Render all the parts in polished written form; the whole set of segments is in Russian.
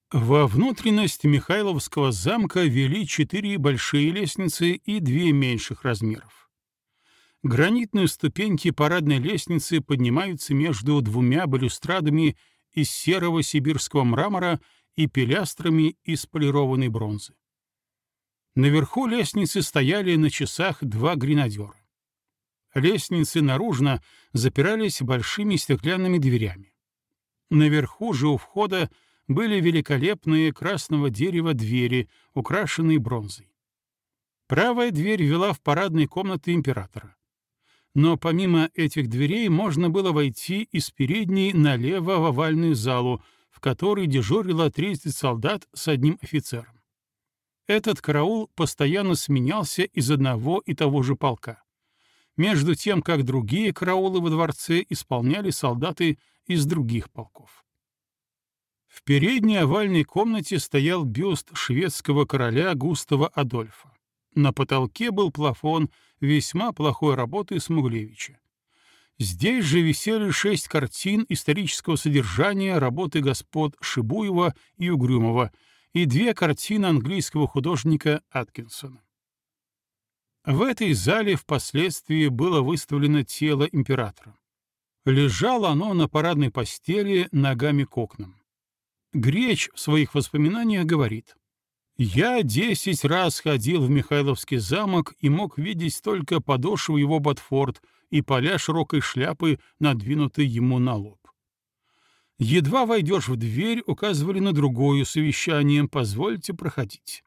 Во внутренность Михайловского замка вели 4 большие лестницы и 2 меньших размеров. Гранитные ступеньки парадной лестницы поднимаются между 2 балюстрадами из серого сибирского мрамора и пилястрами из полированной бронзы. Наверху лестницы стояли на часах 2 гренадера. Лестницы наружно запирались большими стеклянными дверями. Наверху же у входа были великолепные красного дерева двери, украшенные бронзой. Правая дверь вела в парадные комнаты императора. Но помимо этих дверей можно было войти из передней налево в овальную залу, в которой дежурило 30 солдат с одним офицером. Этот караул постоянно сменялся из одного и того же полка, между тем как другие караулы во дворце исполняли солдаты из других полков. В передней овальной комнате стоял бюст шведского короля Густава Адольфа. На потолке был плафон весьма плохой работы Смуглевича. Здесь же висели 6 картин исторического содержания работы господ Шибуева и Угрюмова и 2 картины английского художника Аткинсона. В этой зале впоследствии было выставлено тело императора. Лежало оно на парадной постели ногами к окнам. Греч в своих воспоминаниях говорит: «Я 10 раз ходил в Михайловский замок и мог видеть только подошву его ботфорт и поля широкой шляпы, надвинутой ему на лоб. Едва войдешь в дверь, указывали на другое совещание, позвольте проходить».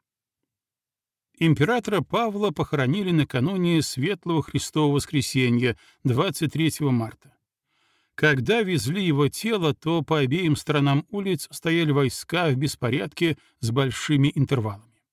Императора Павла похоронили накануне Светлого Христового Воскресенья, 23 марта. Когда везли его тело, то по обеим сторонам улиц стояли войска в беспорядке с большими интервалами.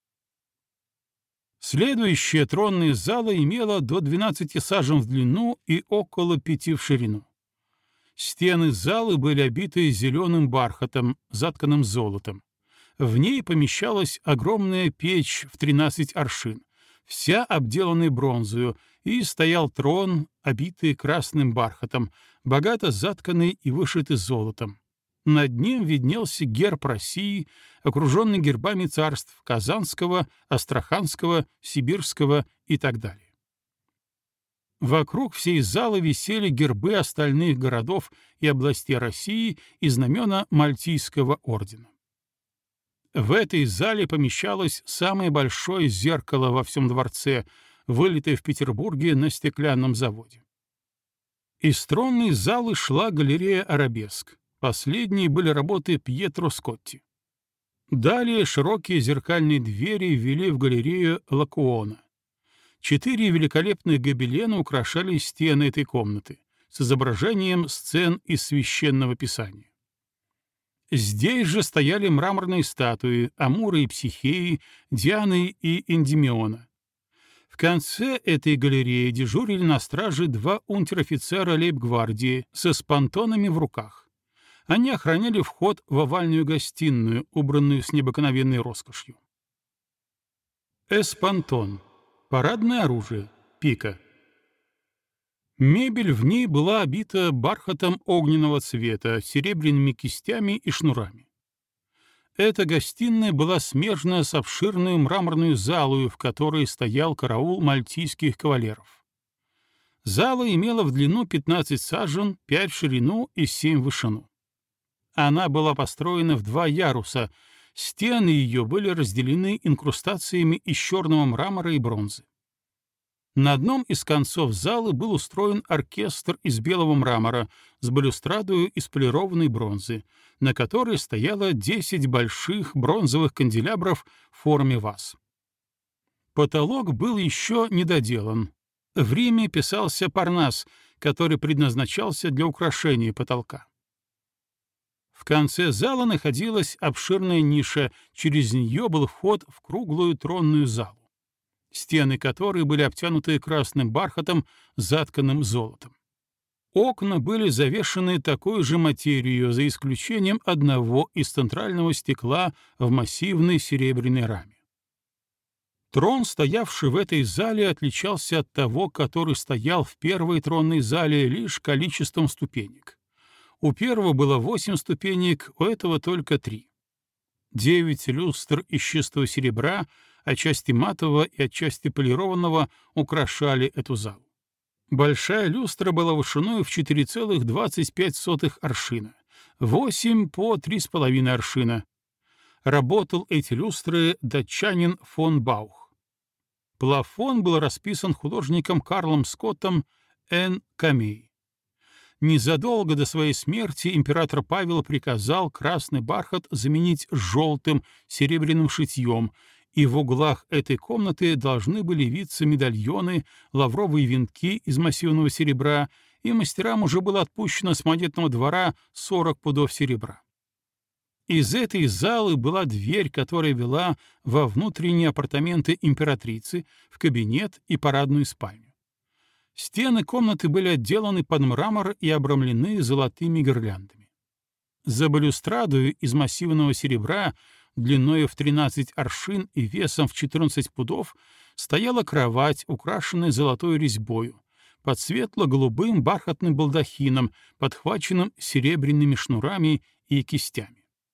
Следующая тронная зала имела до 12 сажен в длину и около 5 в ширину. Стены залы были обиты зеленым бархатом, затканным золотом. В ней помещалась огромная печь в 13 аршин, вся обделанная бронзою, и стоял трон, обитый красным бархатом, богато затканный и вышитый золотом. Над ним виднелся герб России, окруженный гербами царств Казанского, Астраханского, Сибирского и так далее. Вокруг всей залы висели гербы остальных городов и областей России и знамена Мальтийского ордена. В этой зале помещалось самое большое зеркало во всем дворце, вылитое в Петербурге на стеклянном заводе. Из тронной залы шла галерея «Арабеск». Последние были работы Пьетро Скотти. Далее широкие зеркальные двери вели в галерею Лакуона. 4 великолепных гобелена украшали стены этой комнаты с изображением сцен из Священного Писания. Здесь же стояли мраморные статуи Амура и Психеи, Дианы и Эндимиона. В конце этой галереи дежурили на страже 2 унтер-офицера лейб-гвардии со спонтонами в руках. Они охраняли вход в овальную гостиную, убранную с необыкновенной роскошью. Эспонтон — парадное оружие, пика. Мебель в ней была обита бархатом огненного цвета, серебряными кистями и шнурами. Эта гостиная была смежна с обширной мраморной залой, в которой стоял караул мальтийских кавалеров. Зала имела в длину 15 сажен, 5 в ширину и 7 в вышину. Она была построена в 2 яруса, стены ее были разделены инкрустациями из черного мрамора и бронзы. На одном из концов залы был устроен оркестр из белого мрамора с балюстрадою из полированной бронзы, на которой стояло 10 больших бронзовых канделябров в форме ваз. Потолок был еще недоделан. В Риме писался парнас, который предназначался для украшения потолка. В конце зала находилась обширная ниша, через нее был вход в круглую тронную залу, стены которой были обтянуты красным бархатом, затканным золотом. Окна были завешаны такой же материей, за исключением одного из центрального стекла в массивной серебряной раме. Трон, стоявший в этой зале, отличался от того, который стоял в первой тронной зале, лишь количеством ступенек. У первого было 8 ступенек, у этого только 3. 9 люстр из чистого серебра, отчасти матового и отчасти полированного, украшали эту залу. Большая люстра была вышиной в 4,25 аршина, 8 по 3,5 аршина. Работал эти люстры датчанин фон Баух. Плафон был расписан художником Карлом Скоттом Н. Камей. Незадолго до своей смерти император Павел приказал красный бархат заменить желтым серебряным шитьем, и в углах этой комнаты должны были виться медальоны, лавровые венки из массивного серебра, и мастерам уже было отпущено с монетного двора 40 пудов серебра. Из этой залы была дверь, которая вела во внутренние апартаменты императрицы, в кабинет и парадную спальню. Стены комнаты были отделаны под мрамор и обрамлены золотыми гирляндами. За балюстрадою из массивного серебра, длиною в 13 аршин и весом в 14 пудов, стояла кровать, украшенная золотой резьбою, под светло-голубым бархатным балдахином, подхваченным серебряными шнурами и кистями.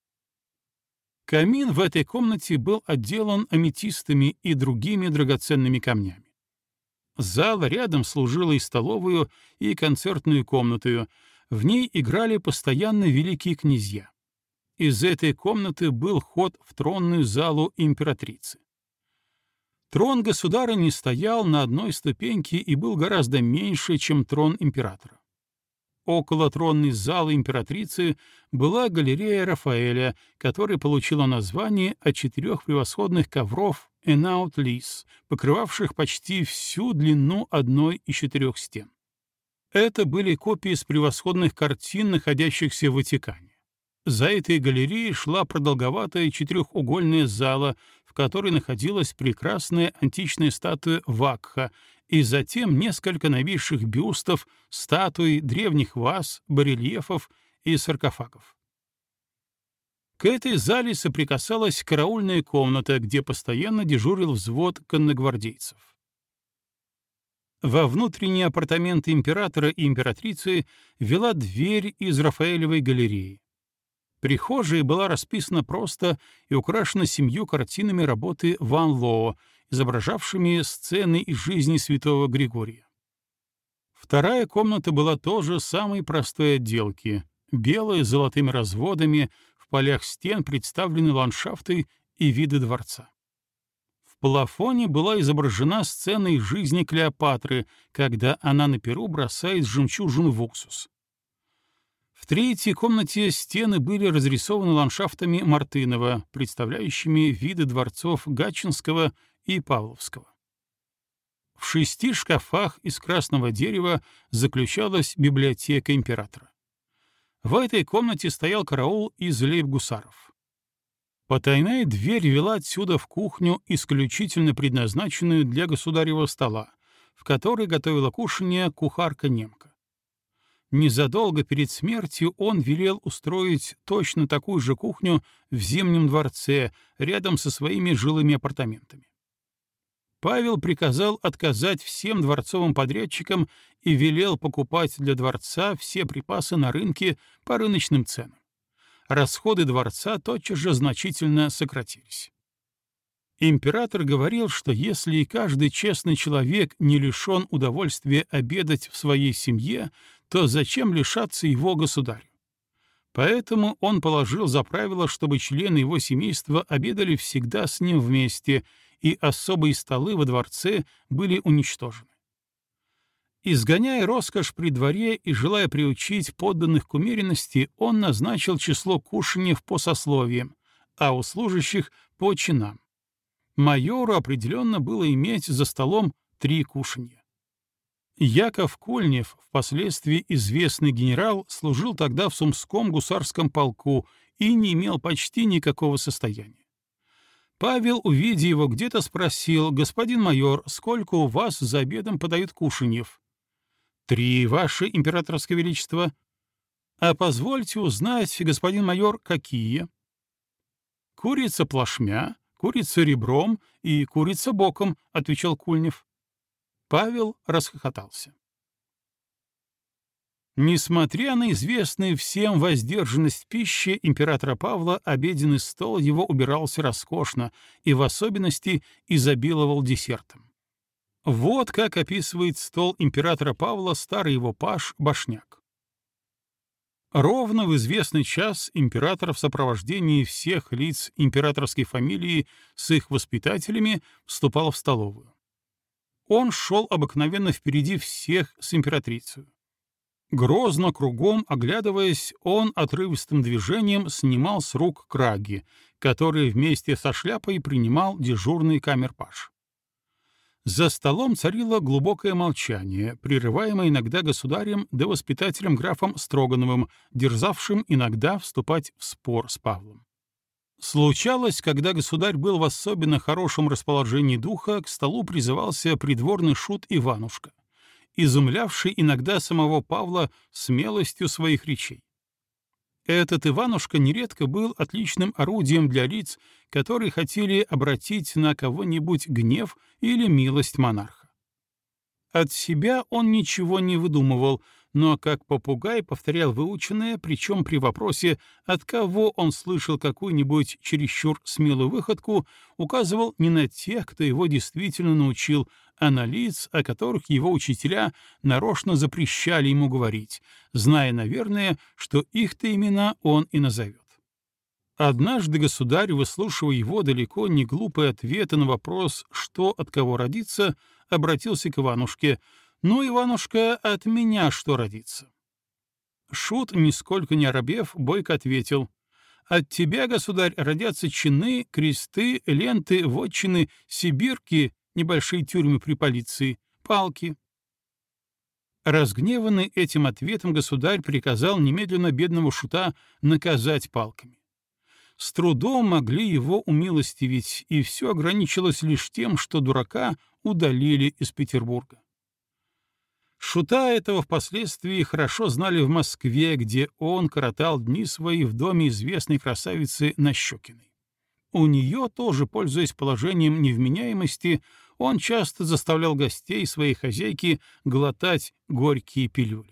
Камин в этой комнате был отделан аметистами и другими драгоценными камнями. Зала рядом служила и столовую, и концертную комнату. В ней играли постоянно великие князья. Из этой комнаты был ход в тронную залу императрицы. Трон государыни стоял на одной ступеньке и был гораздо меньше, чем трон императора. Около тронной залы императрицы была галерея Рафаэля, которая получила название от 4 превосходных ковров «Энаут-лис», покрывавших почти всю длину одной из 4 стен. Это были копии с превосходных картин, находящихся в Ватикане. За этой галереей шла продолговатая четырехугольная зала, в которой находилась прекрасная античная статуя Вакха, и затем несколько новейших бюстов, статуй, древних ваз, барельефов и саркофагов. К этой зале соприкасалась караульная комната, где постоянно дежурил взвод конногвардейцев. Во внутренние апартаменты императора и императрицы вела дверь из Рафаэлевой галереи. Прихожая была расписана просто и украшена 7 картинами работы Ван Лоо, изображавшими сцены из жизни святого Григория. Вторая комната была тоже самой простой отделки, белая с золотыми разводами, в полях стен представлены ландшафты и виды дворца. В плафоне была изображена сцена из жизни Клеопатры, когда она на перу бросает жемчужину в уксус. В третьей комнате стены были разрисованы ландшафтами Мартынова, представляющими виды дворцов Гатчинского и Павловского. В 6 шкафах из красного дерева заключалась библиотека императора. В этой комнате стоял караул из лейб-гусаров. Потайная дверь вела отсюда в кухню, исключительно предназначенную для государевого стола, в которой готовила кушанье кухарка-немка. Незадолго перед смертью он велел устроить точно такую же кухню в Зимнем дворце, рядом со своими жилыми апартаментами. Павел приказал отказать всем дворцовым подрядчикам и велел покупать для дворца все припасы на рынке по рыночным ценам. Расходы дворца тотчас же значительно сократились. Император говорил, что если и каждый честный человек не лишен удовольствия обедать в своей семье, то зачем лишаться его государю? Поэтому он положил за правило, чтобы члены его семейства обедали всегда с ним вместе, и особые столы во дворце были уничтожены. Изгоняя роскошь при дворе и желая приучить подданных к умеренности, он назначил число кушаньев по сословиям, а у служащих — по чинам. Майору определенно было иметь за столом 3 кушанья. Яков Кольнев, впоследствии известный генерал, служил тогда в Сумском гусарском полку и не имел почти никакого состояния. Павел, увидя его где-то, спросил: «Господин майор, сколько у вас за обедом подают кушаньев?» «3, ваше императорское величество». «А позвольте узнать, господин майор, какие?» «Курица плашмя, курица ребром и курица боком», — отвечал Кульнев. Павел расхохотался. Несмотря на известную всем воздержанность пищи императора Павла, обеденный стол его убирался роскошно и в особенности изобиловал десертом. Вот как описывает стол императора Павла старый его паж Башняк. Ровно в известный час император в сопровождении всех лиц императорской фамилии с их воспитателями вступал в столовую. Он шел обыкновенно впереди всех с императрицей. Грозно кругом оглядываясь, он отрывистым движением снимал с рук краги, которые вместе со шляпой принимал дежурный камерпаж. За столом царило глубокое молчание, прерываемое иногда государем да воспитателем графом Строгановым, дерзавшим иногда вступать в спор с Павлом. Случалось, когда государь был в особенно хорошем расположении духа, к столу призывался придворный шут Иванушка, изумлявший иногда самого Павла смелостью своих речей. Этот Иванушка нередко был отличным орудием для лиц, которые хотели обратить на кого-нибудь гнев или милость монарха. От себя он ничего не выдумывал, но как попугай повторял выученное, причем при вопросе, от кого он слышал какую-нибудь чересчур смелую выходку, указывал не на тех, кто его действительно научил, а на лиц, о которых его учителя нарочно запрещали ему говорить, зная, наверное, что их-то имена он и назовет. Однажды государь, выслушивая его далеко не глупые ответы на вопрос, что от кого родится, обратился к Иванушке: «Ну, Иванушка, от меня что родится?» Шут, нисколько не оробев, бойко ответил: «От тебя, государь, родятся чины, кресты, ленты, вотчины, сибирки, небольшие тюрьмы при полиции, палки». Разгневанный этим ответом государь приказал немедленно бедного шута наказать палками. С трудом могли его умилостивить, и все ограничилось лишь тем, что дурака удалили из Петербурга. Шута этого впоследствии хорошо знали в Москве, где он коротал дни свои в доме известной красавицы Нащекиной. У нее, тоже пользуясь положением невменяемости, он часто заставлял гостей своей хозяйки глотать горькие пилюли.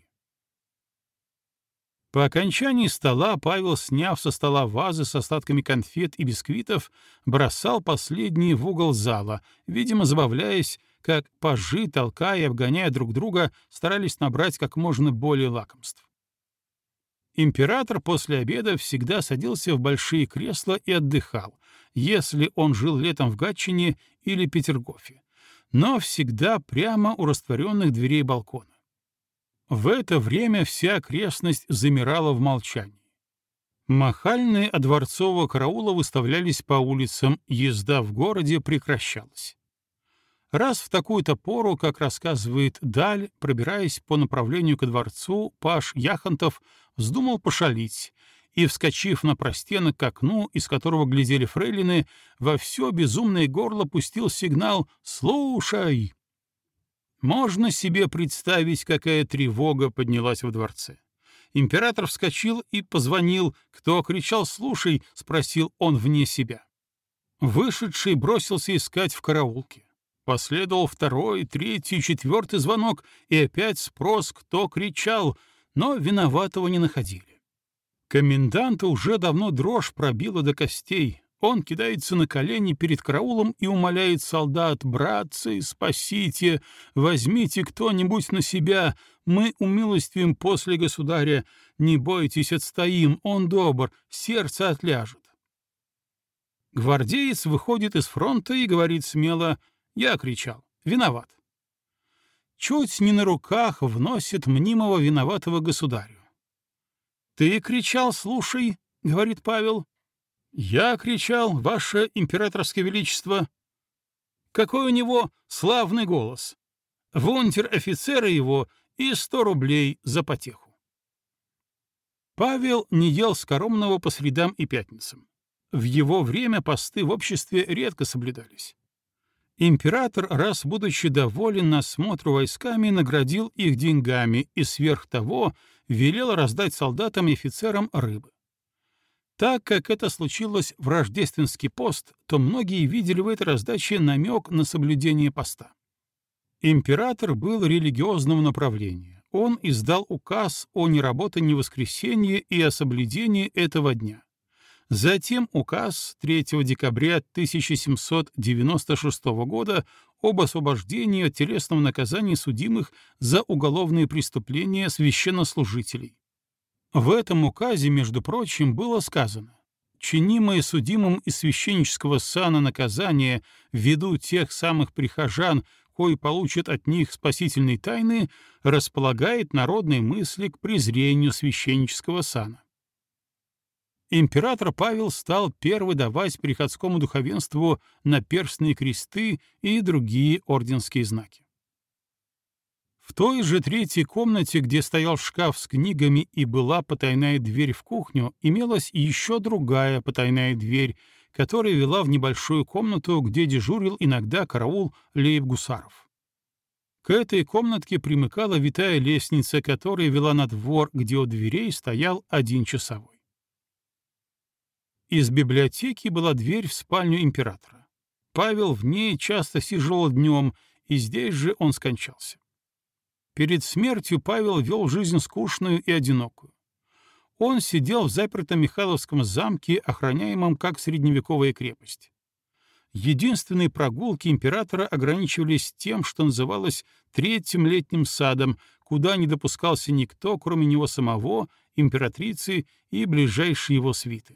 По окончании стола Павел, сняв со стола вазы с остатками конфет и бисквитов, бросал последние в угол зала, видимо, забавляясь, как пажи, толкая и обгоняя друг друга, старались набрать как можно более лакомств. Император после обеда всегда садился в большие кресла и отдыхал, если он жил летом в Гатчине или Петергофе, но всегда прямо у растворенных дверей балкона. В это время вся окрестность замирала в молчании. Махальные от дворцового караула выставлялись по улицам, езда в городе прекращалась. Раз в такую-то пору, как рассказывает Даль, пробираясь по направлению ко дворцу, паж Яхонтов вздумал пошалить и, вскочив на простенок к окну, из которого глядели фрейлины, во все безумное горло пустил сигнал «Слушай!». Можно себе представить, какая тревога поднялась во дворце. Император вскочил и позвонил. Кто кричал «Слушай!», спросил он вне себя. Вышедший бросился искать в караулке. Последовал второй, третий, четвертый звонок, и опять спрос, кто кричал, но виноватого не находили. Коменданта уже давно дрожь пробила до костей. Он кидается на колени перед караулом и умоляет солдат: «Братцы, спасите, возьмите кто-нибудь на себя, мы умилостивим после государя, не бойтесь, отстоим, он добр, сердце отляжет». Гвардеец выходит из фронта и говорит смело: «Я кричал, виноват». Чуть не на руках вносит мнимого виноватого государю. «Ты кричал, слушай», — говорит Павел. «Я кричал, ваше императорское величество». Какой у него славный голос! В унтер-офицера его и 100 рублей за потеху. Павел не ел скоромного по средам и пятницам. В его время посты в обществе редко соблюдались. Император, раз будучи доволен насмотру войсками, наградил их деньгами и сверх того велел раздать солдатам и офицерам рыбы. Так как это случилось в рождественский пост, то многие видели в этой раздаче намек на соблюдение поста. Император был религиозного направления. он издал указ о неработании в воскресенье и о соблюдении этого дня. Затем указ 3 декабря 1796 года об освобождении от телесного наказания судимых за уголовные преступления священнослужителей. В этом указе, между прочим, было сказано: чинимое судимым из священнического сана наказание ввиду тех самых прихожан, кои получат от них спасительные тайны, располагает народные мысли к презрению священнического сана. Император Павел стал первый давать приходскому духовенству наперстные кресты и другие орденские знаки. В той же третьей комнате, где стоял шкаф с книгами и была потайная дверь в кухню, имелась еще другая потайная дверь, которая вела в небольшую комнату, где дежурил иногда караул лейб-гусаров. К этой комнатке примыкала витая лестница, которая вела на двор, где у дверей стоял один часовой. Из библиотеки была дверь в спальню императора. Павел в ней часто сиживал днем, и здесь же он скончался. Перед смертью Павел вел жизнь скучную и одинокую. Он сидел в запертом Михайловском замке, охраняемом как средневековая крепость. Единственные прогулки императора ограничивались тем, что называлось третьим летним садом, куда не допускался никто, кроме него самого, императрицы и ближайшей его свиты.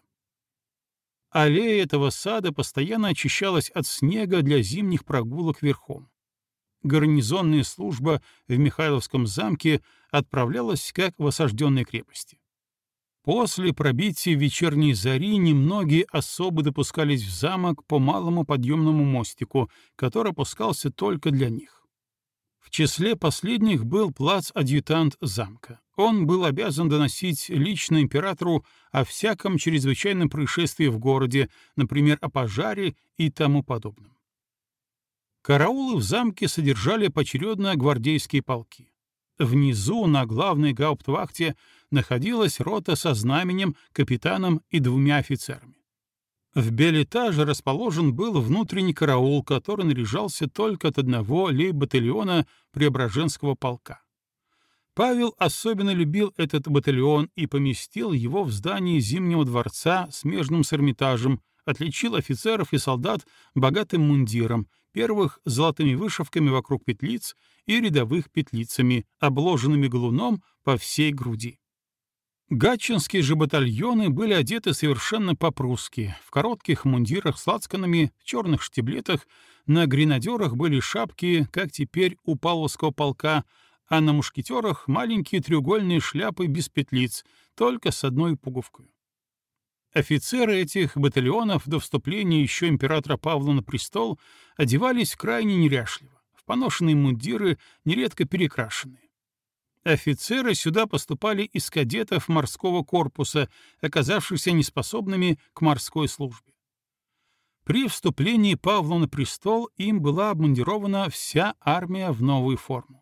Аллея этого сада постоянно очищалась от снега для зимних прогулок верхом. Гарнизонная служба в Михайловском замке отправлялась как в осажденной крепости. После пробития вечерней зари немногие особы допускались в замок по малому подъемному мостику, который опускался только для них. В числе последних был плацадъютант замка. Он был обязан доносить лично императору о всяком чрезвычайном происшествии в городе, например, о пожаре и тому подобном. Караулы в замке содержали поочередно гвардейские полки. Внизу, на главной гауптвахте, находилась рота со знаменем, капитаном и 2 офицерами. В белэтаже расположен был внутренний караул, который наряжался только от одного лейб-батальона Преображенского полка. Павел особенно любил этот батальон и поместил его в здании Зимнего дворца, смежным с Эрмитажем, отличил офицеров и солдат богатым мундиром, первых — золотыми вышивками вокруг петлиц и рядовых петлицами, обложенными галуном по всей груди. Гатчинские же батальоны были одеты совершенно по-прусски, в коротких мундирах с лацканами, в черных штиблетах, на гренадерах были шапки, как теперь у Павловского полка, а на мушкетерах маленькие треугольные шляпы без петлиц, только с одной пуговкой. Офицеры этих батальонов до вступления еще императора Павла на престол одевались крайне неряшливо, в поношенные мундиры, нередко перекрашенные. Офицеры сюда поступали из кадетов морского корпуса, оказавшихся неспособными к морской службе. При вступлении Павла на престол им была обмундирована вся армия в новую форму.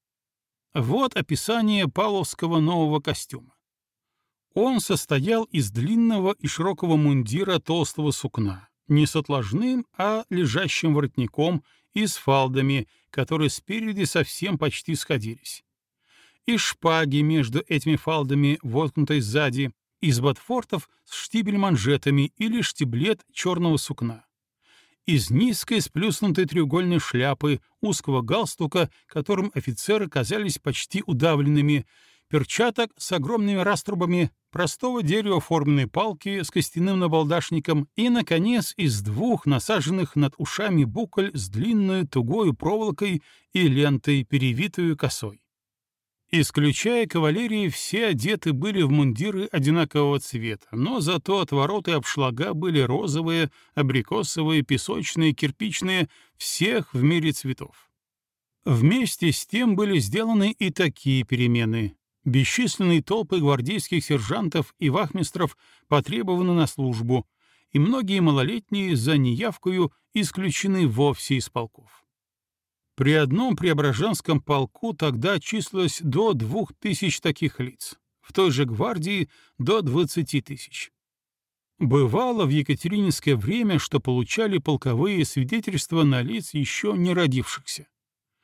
Вот описание павловского нового костюма. Он состоял из длинного и широкого мундира толстого сукна, не с отложным, а лежащим воротником и с фалдами, которые спереди совсем почти сходились. Из шпаги между этими фалдами, воткнутой сзади, из ботфортов с штибель-манжетами или штиблет черного сукна, из низкой сплюснутой треугольной шляпы, узкого галстука, которым офицеры казались почти удавленными, перчаток с огромными раструбами, простого дерева форменной палки с костяным набалдашником и, наконец, из 2 насаженных над ушами буколь с длинной тугой проволокой и лентой, перевитую косой. Исключая кавалерии, все одеты были в мундиры одинакового цвета, но зато отвороты обшлага были розовые, абрикосовые, песочные, кирпичные, всех в мире цветов. Вместе с тем были сделаны и такие перемены. Бесчисленные толпы гвардейских сержантов и вахмистров потребованы на службу, и многие малолетние за неявкою исключены вовсе из полков. При одном Преображенском полку тогда числилось до 2000 таких лиц, в той же гвардии — до 20 000. Бывало в екатерининское время, что получали полковые свидетельства на лиц еще не родившихся.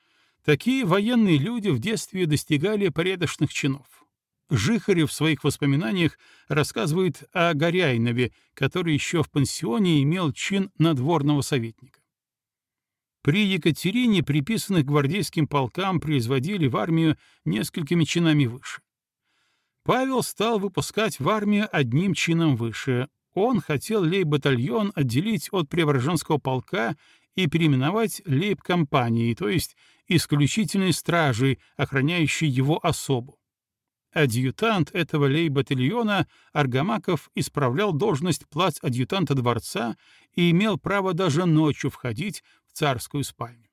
Такие военные люди в детстве достигали порядочных чинов. Жихарев в своих воспоминаниях рассказывает о Горяинове, который еще в пансионе имел чин надворного советника. При Екатерине приписанных гвардейским полкам производили в армию несколькими чинами выше. Павел стал выпускать в армию одним чином выше. Он хотел лейб-батальон отделить от Преображенского полка и переименовать лейб-компанией, то есть исключительной стражей, охраняющей его особу. Адъютант этого лейб-батальона Аргамаков исправлял должность плацадъютанта дворца и имел право даже ночью входить в царскую спальню.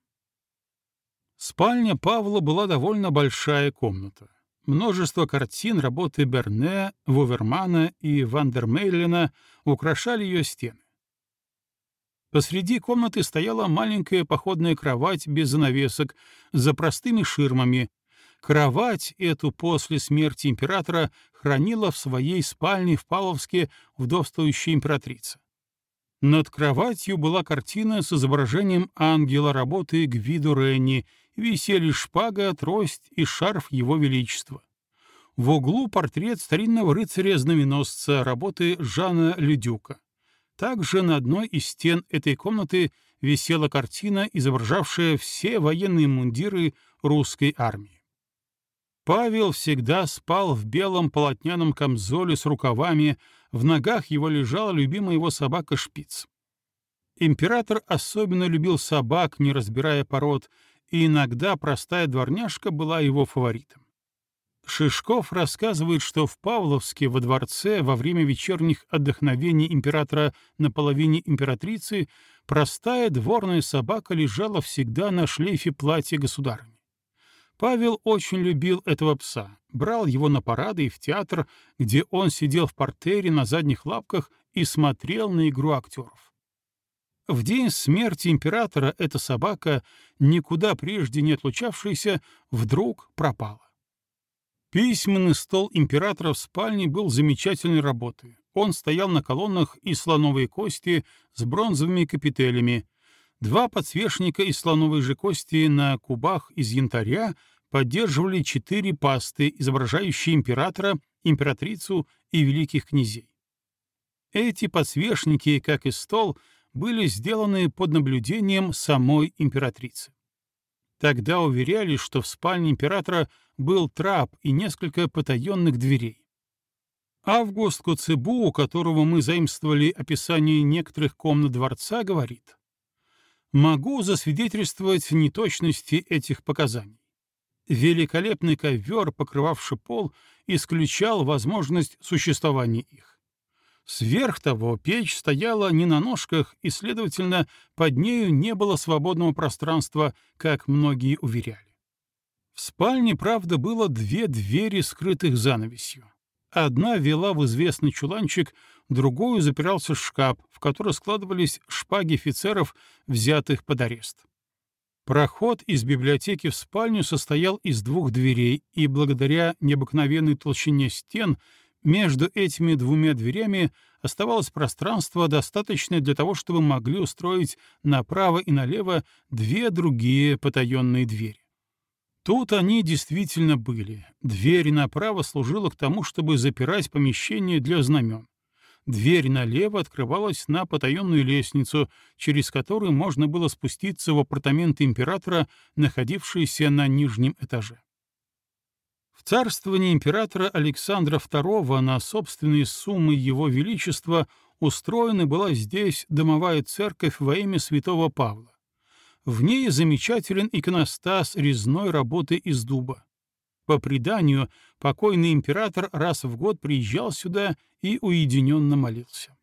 Спальня Павла была довольно большая комната. Множество картин работы Берне, Вувермана и Вандермейлена украшали ее стены. Посреди комнаты стояла маленькая походная кровать без занавесок, за простыми ширмами. Кровать эту после смерти императора хранила в своей спальне в Павловске вдовствующая императрица. Над кроватью была картина с изображением ангела работы Гвидо Ренни, висели шпага, трость и шарф его величества. В углу портрет старинного рыцаря-знаменосца работы Жана Ледюка. Также на одной из стен этой комнаты висела картина, изображавшая все военные мундиры русской армии. Павел всегда спал в белом полотняном камзоле с рукавами, в ногах его лежала любимая его собака Шпиц. Император особенно любил собак, не разбирая пород, и иногда простая дворняжка была его фаворитом. Шишков рассказывает, что в Павловске во дворце во время вечерних отдохновений императора на половине императрицы простая дворная собака лежала всегда на шлейфе платья государыни. Павел очень любил этого пса, брал его на парады и в театр, где он сидел в партере на задних лапках и смотрел на игру актеров. В день смерти императора эта собака, никуда прежде не отлучавшаяся, вдруг пропала. Письменный стол императора в спальне был замечательной работы. Он стоял на колоннах из слоновой кости с бронзовыми капителями. Два подсвечника из слоновой же кости на кубах из янтаря поддерживали 4 пасты, изображающие императора, императрицу и великих князей. Эти подсвечники, как и стол, были сделаны под наблюдением самой императрицы. Тогда уверяли, что в спальне императора был трап и несколько потаенных дверей. Август Коцебу, у которого мы заимствовали описание некоторых комнат дворца, говорит: «Могу засвидетельствовать неточности этих показаний. Великолепный ковер, покрывавший пол, исключал возможность существования их. Сверх того, печь стояла не на ножках, и, следовательно, под нею не было свободного пространства, как многие уверяли. В спальне, правда, было 2 двери, скрытых занавесью. Одна вела в известный чуланчик, другую запирался шкаф, в который складывались шпаги офицеров, взятых под арест. Проход из библиотеки в спальню состоял из 2 дверей, и благодаря необыкновенной толщине стен между этими 2 дверями оставалось пространство, достаточное для того, чтобы могли устроить направо и налево 2 другие потаенные двери. Тут они действительно были. Дверь направо служила к тому, чтобы запирать помещение для знамен. Дверь налево открывалась на потаенную лестницу, через которую можно было спуститься в апартаменты императора, находившиеся на нижнем этаже. В царствовании императора Александра II на собственные суммы Его Величества устроена была здесь домовая церковь во имя святого Павла. В ней замечателен иконостас резной работы из дуба. По преданию, покойный император раз в год приезжал сюда и уединенно молился.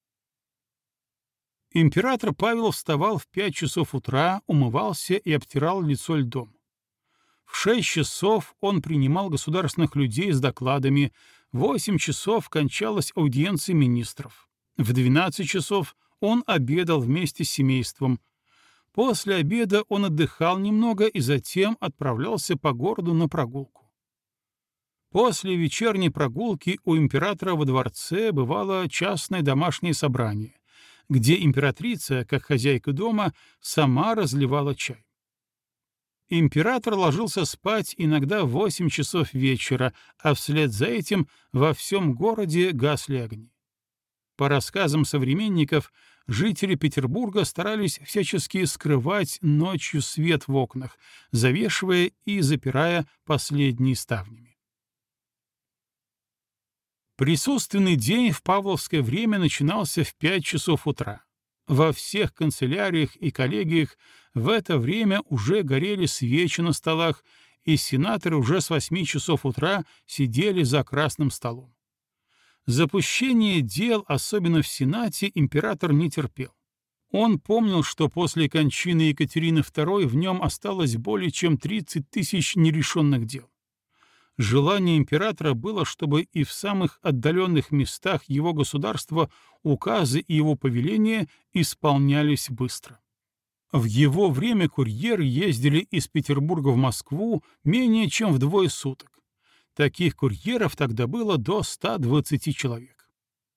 Император Павел вставал в 5 часов утра, умывался и обтирал лицо льдом. В 6 часов он принимал государственных людей с докладами, в 8 часов кончалась аудиенция министров. В 12 часов он обедал вместе с семейством. После обеда он отдыхал немного и затем отправлялся по городу на прогулку. После вечерней прогулки у императора во дворце бывало частное домашнее собрание, где императрица, как хозяйка дома, сама разливала чай. Император ложился спать иногда в 8 часов вечера, а вслед за этим во всем городе гасли огни. По рассказам современников, жители Петербурга старались всячески скрывать ночью свет в окнах, завешивая и запирая последние ставнями. Присутственный день в павловское время начинался в 5 часов утра. Во всех канцеляриях и коллегиях в это время уже горели свечи на столах, и сенаторы уже с 8 часов утра сидели за красным столом. Запущение дел, особенно в Сенате, император не терпел. Он помнил, что после кончины Екатерины II в нем осталось более чем 30 тысяч нерешенных дел. Желание императора было, чтобы и в самых отдаленных местах его государства указы и его повеления исполнялись быстро. В его время курьеры ездили из Петербурга в Москву менее чем в 2 суток. Таких курьеров тогда было до 120 человек.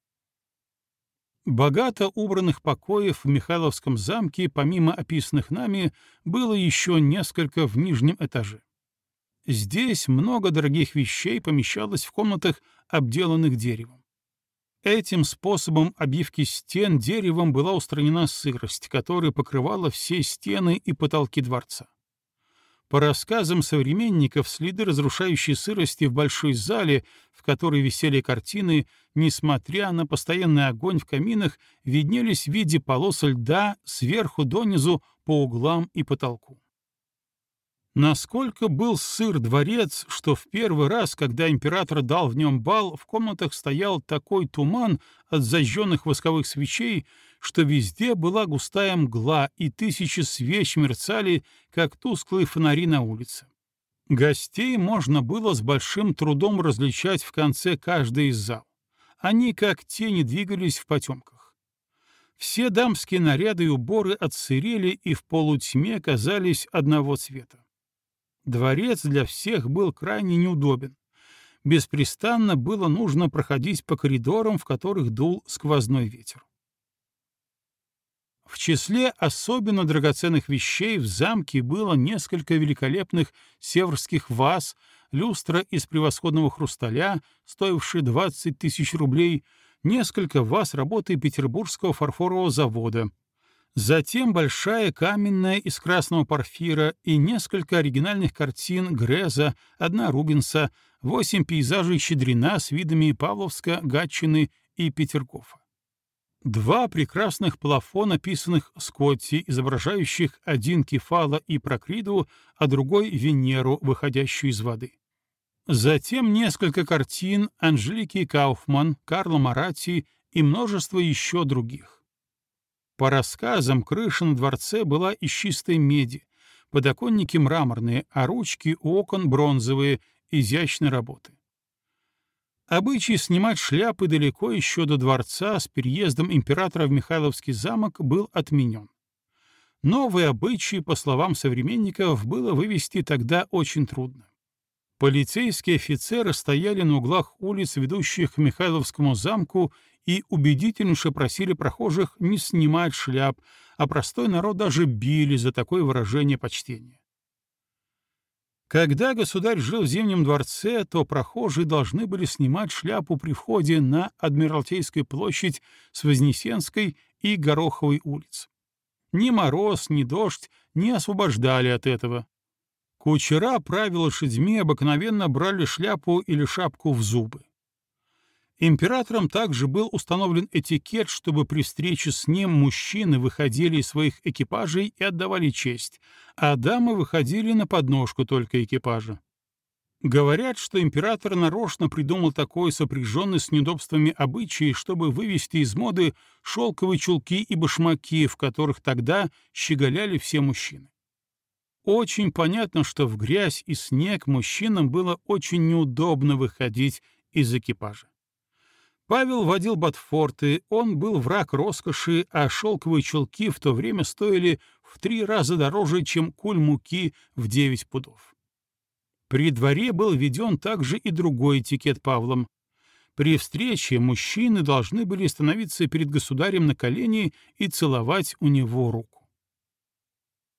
Богато убранных покоев в Михайловском замке, помимо описанных нами, было еще несколько в нижнем этаже. Здесь много дорогих вещей помещалось в комнатах, обделанных деревом. Этим способом обивки стен деревом была устранена сырость, которая покрывала все стены и потолки дворца. По рассказам современников, следы разрушающей сырости в большой зале, в которой висели картины, несмотря на постоянный огонь в каминах, виднелись в виде полос льда сверху донизу по углам и потолку. Насколько был сыр дворец, что в первый раз, когда император дал в нем бал, в комнатах стоял такой туман от зажженных восковых свечей, что везде была густая мгла, и тысячи свеч мерцали, как тусклые фонари на улице. Гостей можно было с большим трудом различать в конце каждой из зал. Они как тени двигались в потемках. Все дамские наряды и уборы отсырели и в полутьме казались одного цвета. Дворец для всех был крайне неудобен. Беспрестанно было нужно проходить по коридорам, в которых дул сквозной ветер. В числе особенно драгоценных вещей в замке было несколько великолепных северских ваз, люстра из превосходного хрусталя, стоившая 20 тысяч рублей, несколько ваз работы Петербургского фарфорового завода, затем большая каменная из красного порфира и несколько оригинальных картин Греза, одна Рубенса, 8 пейзажей Щедрина с видами Павловска, Гатчины и Петергофа. 2 прекрасных плафона, писанных Скотти, изображающих один Кефала и Прокриду, а другой Венеру, выходящую из воды. Затем несколько картин Анжелики Кауфман, Карла Маратти и множество еще других. По рассказам, крыша на дворце была из чистой меди, подоконники мраморные, а ручки у окон бронзовые, изящной работы. Обычай снимать шляпы далеко еще до дворца с переездом императора в Михайловский замок был отменен. Новый обычай, по словам современников, было вывести тогда очень трудно. Полицейские офицеры стояли на углах улиц, ведущих к Михайловскому замку, и убедительнейше просили прохожих не снимать шляп, а простой народ даже били за такое выражение почтения. Когда государь жил в Зимнем дворце, то прохожие должны были снимать шляпу при входе на Адмиралтейскую площадь с Вознесенской и Гороховой улиц. Ни мороз, ни дождь не освобождали от этого. Кучера, правя лошадьми, обыкновенно брали шляпу или шапку в зубы. Императором также был установлен этикет, чтобы при встрече с ним мужчины выходили из своих экипажей и отдавали честь, а дамы выходили на подножку только экипажа. Говорят, что император нарочно придумал такой сопряженный с неудобствами обычай, чтобы вывести из моды шелковые чулки и башмаки, в которых тогда щеголяли все мужчины. Очень понятно, что в грязь и снег мужчинам было очень неудобно выходить из экипажа. Павел водил ботфорты, он был враг роскоши, а шелковые чулки в то время стоили в 3 раза дороже, чем куль муки в 9 пудов. При дворе был введен также и другой этикет Павлом. При встрече мужчины должны были становиться перед государем на колени и целовать у него руку.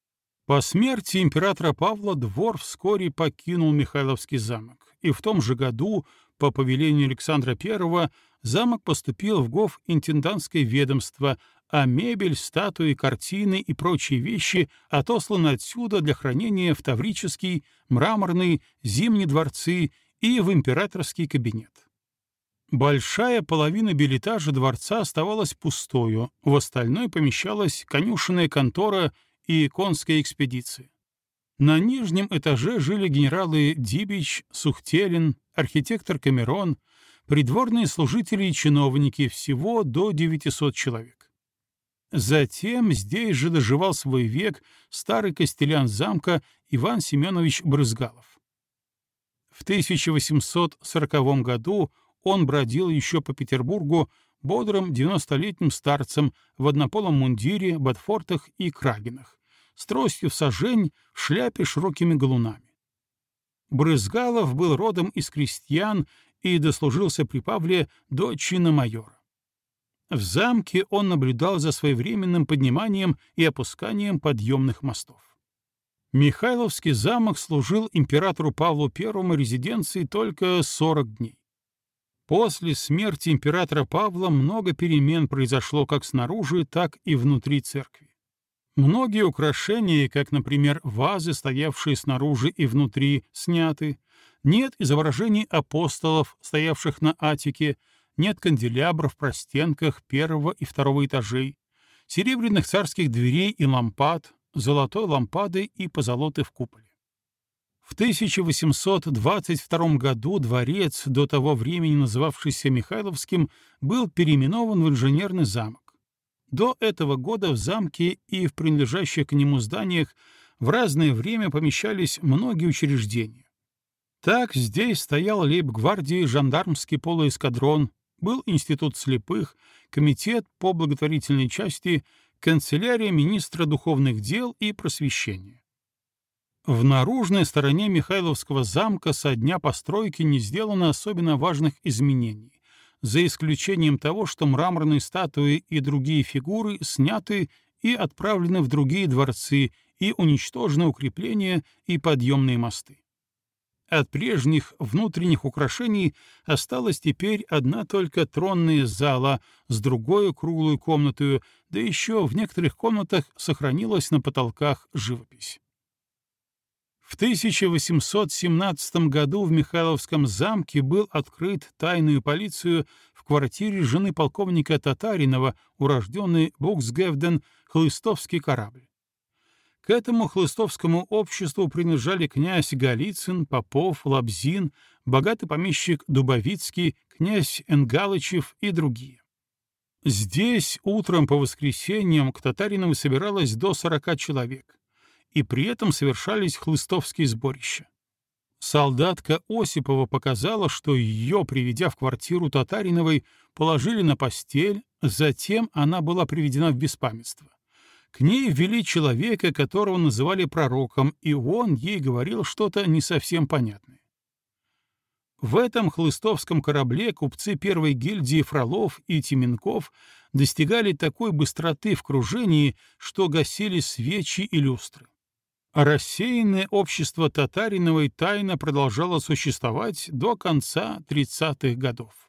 По смерти императора Павла двор вскоре покинул Михайловский замок, и в том же году, по повелению Александра I, замок поступил в гов-интендантское ведомство, а мебель, статуи, картины и прочие вещи отосланы отсюда для хранения в Таврический, Мраморный, Зимний дворцы и в императорский кабинет. Большая половина бельэтажа дворца оставалась пустою, в остальной помещалась конюшенная контора и конская экспедиция. На нижнем этаже жили генералы Дибич, Сухтелин, архитектор Камерон, придворные служители и чиновники, всего до 900 человек. Затем здесь же доживал свой век старый костелян замка Иван Семенович Брызгалов. В 1840 году он бродил еще по Петербургу бодрым 90-летним старцем в однополом мундире, ботфортах и крагинах, с тростью в сажень, в шляпе с широкими галунами. Брызгалов был родом из крестьян и дослужился при Павле до чина майора. В замке он наблюдал за своевременным подниманием и опусканием подъемных мостов. Михайловский замок служил императору Павлу I резиденцией только 40 дней. После смерти императора Павла много перемен произошло как снаружи, так и внутри церкви. Многие украшения, как, например, вазы, стоявшие снаружи и внутри, сняты, нет изображений апостолов, стоявших на атике, нет канделябров в простенках первого и второго этажей, серебряных царских дверей и лампад, золотой лампады и позолоты в куполе. В 1822 году дворец, до того времени называвшийся Михайловским, был переименован в инженерный замок. До этого года в замке и в принадлежащих к нему зданиях в разное время помещались многие учреждения. Так здесь стоял лейб-гвардии жандармский полуэскадрон, был институт слепых, комитет по благотворительной части, канцелярия министра духовных дел и просвещения. В наружной стороне Михайловского замка со дня постройки не сделано особенно важных изменений, за исключением того, что мраморные статуи и другие фигуры сняты и отправлены в другие дворцы и уничтожены укрепления и подъемные мосты. От прежних внутренних украшений осталась теперь одна только тронная зала с другой круглой комнатой, да еще в некоторых комнатах сохранилась на потолках живопись. В 1817 году в Михайловском замке был открыт тайную полицию в квартире жены полковника Татаринова, урожденный Буксгевден, хлыстовский корабль. К этому хлыстовскому обществу принадлежали князь Голицын, Попов, Лабзин, богатый помещик Дубовицкий, князь Энгалычев и другие. Здесь утром по воскресеньям к Татаринову собиралось до 40 человек, и при этом совершались хлыстовские сборища. Солдатка Осипова показала, что ее, приведя в квартиру Татариновой, положили на постель, затем она была приведена в беспамятство. К ней ввели человека, которого называли пророком, и он ей говорил что-то не совсем понятное. В этом хлыстовском корабле купцы первой гильдии Фролов и Теменков достигали такой быстроты в кружении, что гасили свечи и люстры. А рассеянное общество Татариновой тайно продолжало существовать до конца 30-х годов.